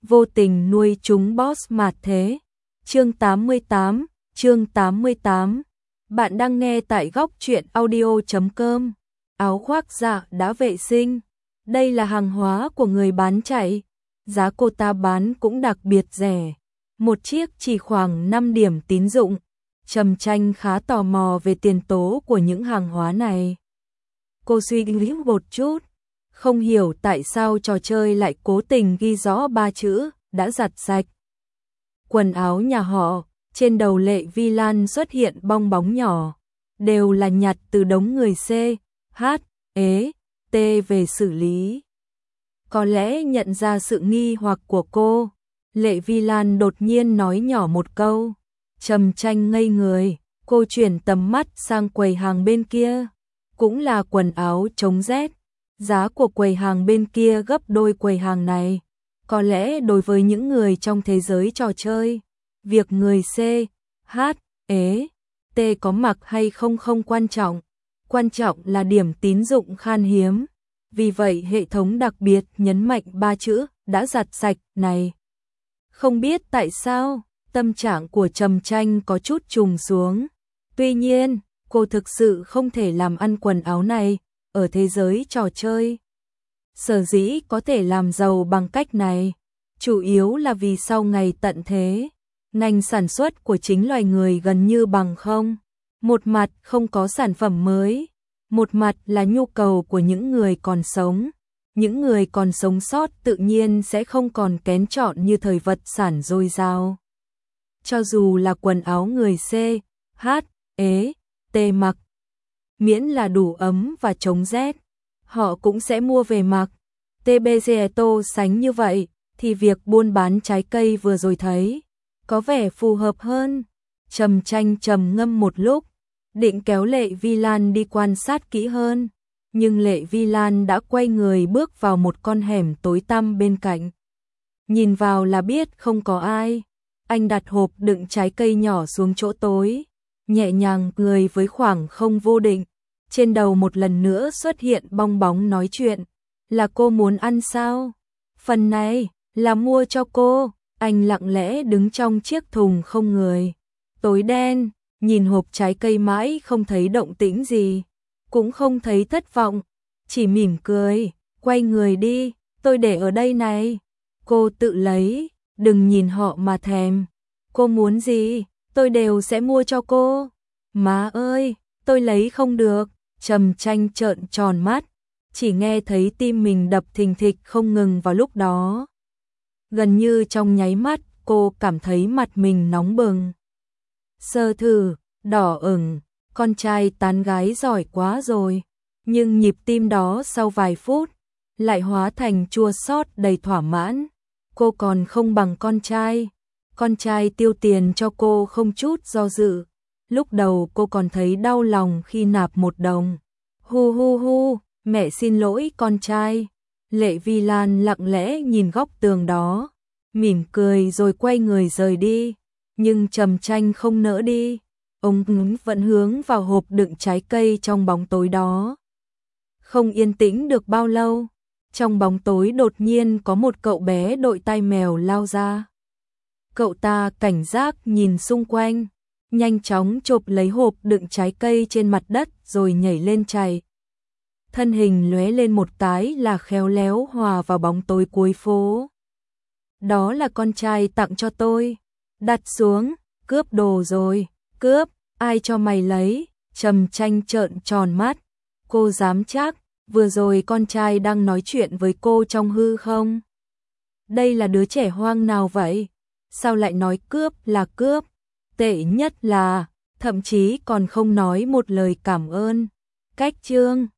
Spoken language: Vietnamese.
vô tình nuôi chúng boss mà thế. Chương 88. Bạn đang nghe tại góc truyện audio.com. Áo khoác dạ đã vệ sinh. Đây là hàng hóa của người bán chạy. Giá cô ta bán cũng đặc biệt rẻ. Một chiếc chỉ khoảng 5 điểm tín dụng. Trầm Tranh khá tò mò về tiền tố của những hàng hóa này. Cô suy nghĩ một chút, không hiểu tại sao trò chơi lại cố tình ghi rõ 3 chữ đã giặt sạch. Quần áo nhà họ, trên đầu Lệ Vi Lan xuất hiện bong bóng nhỏ, đều là nhặt từ đống người C, H, E, T về xử lý. Có lẽ nhận ra sự nghi hoặc của cô, Lệ Vi Lan đột nhiên nói nhỏ một câu. Trầm Tranh ngây người, cô chuyển tầm mắt sang quầy hàng bên kia, cũng là quần áo chống rét. Giá của quầy hàng bên kia gấp đôi quầy hàng này. Có lẽ đối với những người trong thế giới trò chơi, việc người C, H, E, T có mặc hay không không quan trọng. Quan trọng là điểm tín dụng khan hiếm. Vì vậy hệ thống đặc biệt nhấn mạnh 3 chữ đã giặt sạch này. Không biết tại sao, tâm trạng của Trầm Tranh có chút trùng xuống. Tuy nhiên, cô thực sự không thể làm ăn quần áo này ở thế giới trò chơi. Sở dĩ có thể làm giàu bằng cách này, chủ yếu là vì sau ngày tận thế, ngành sản xuất của chính loài người gần như bằng không. Một mặt không có sản phẩm mới, một mặt là nhu cầu của những người còn sống. Những người còn sống sót tự nhiên sẽ không còn kén chọn như thời vật sản dồi dào. Cho dù là quần áo người C, H, E, T mặc, miễn là đủ ấm và chống rét, họ cũng sẽ mua về mặc. TBCETO sánh như vậy, thì việc buôn bán trái cây vừa rồi thấy, có vẻ phù hợp hơn. Trầm Tranh trầm ngâm một lúc, định kéo Lệ Vi Lan đi quan sát kỹ hơn, nhưng Lệ Vi Lan đã quay người bước vào một con hẻm tối tăm bên cạnh. Nhìn vào là biết không có ai. Anh đặt hộp đựng trái cây nhỏ xuống chỗ tối, nhẹ nhàng cười với khoảng không vô định. Trên đầu một lần nữa xuất hiện bong bóng nói chuyện. Là cô muốn ăn sao? Phần này là mua cho cô. Anh lặng lẽ đứng trong chiếc thùng không người. Tối đen, nhìn hộp trái cây mãi không thấy động tĩnh gì. Cũng không thấy thất vọng. Chỉ mỉm cười, quay người đi, tôi để ở đây này. Cô tự lấy, đừng nhìn họ mà thèm. Cô muốn gì, tôi đều sẽ mua cho cô. Má ơi, tôi lấy không được. Trầm Tranh trợn tròn mắt, chỉ nghe thấy tim mình đập thình thịch không ngừng vào lúc đó. Gần như trong nháy mắt, cô cảm thấy mặt mình nóng bừng. Sơ thử, đỏ ửng, con trai tán gái giỏi quá rồi. Nhưng nhịp tim đó sau vài phút, lại hóa thành chua xót đầy thỏa mãn. Cô còn không bằng con trai. Con trai tiêu tiền cho cô không chút do dự. Lúc đầu cô còn thấy đau lòng khi nạp 1 đồng. Hu hu hu, mẹ xin lỗi con trai. Lệ Vi Lan lặng lẽ nhìn góc tường đó, mỉm cười rồi quay người rời đi. Nhưng Trầm Tranh không nỡ đi. Ông vẫn hướng vào hộp đựng trái cây trong bóng tối đó. Không yên tĩnh được bao lâu, trong bóng tối đột nhiên có một cậu bé đội tai mèo lao ra. Cậu ta cảnh giác nhìn xung quanh, nhanh chóng chộp lấy hộp đựng trái cây trên mặt đất rồi nhảy lên chạy. Thân hình lóe lên một cái là khéo léo hòa vào bóng tối cuối phố. Đó là con trai tặng cho tôi. Đặt xuống, cướp đồ rồi. Cướp, ai cho mày lấy? Trầm Tranh trợn tròn mắt. Cô dám chắc, vừa rồi con trai đang nói chuyện với cô trong hư không? Đây là đứa trẻ hoang nào vậy? Sao lại nói cướp là cướp? Tệ nhất là, thậm chí còn không nói một lời cảm ơn. Cách chương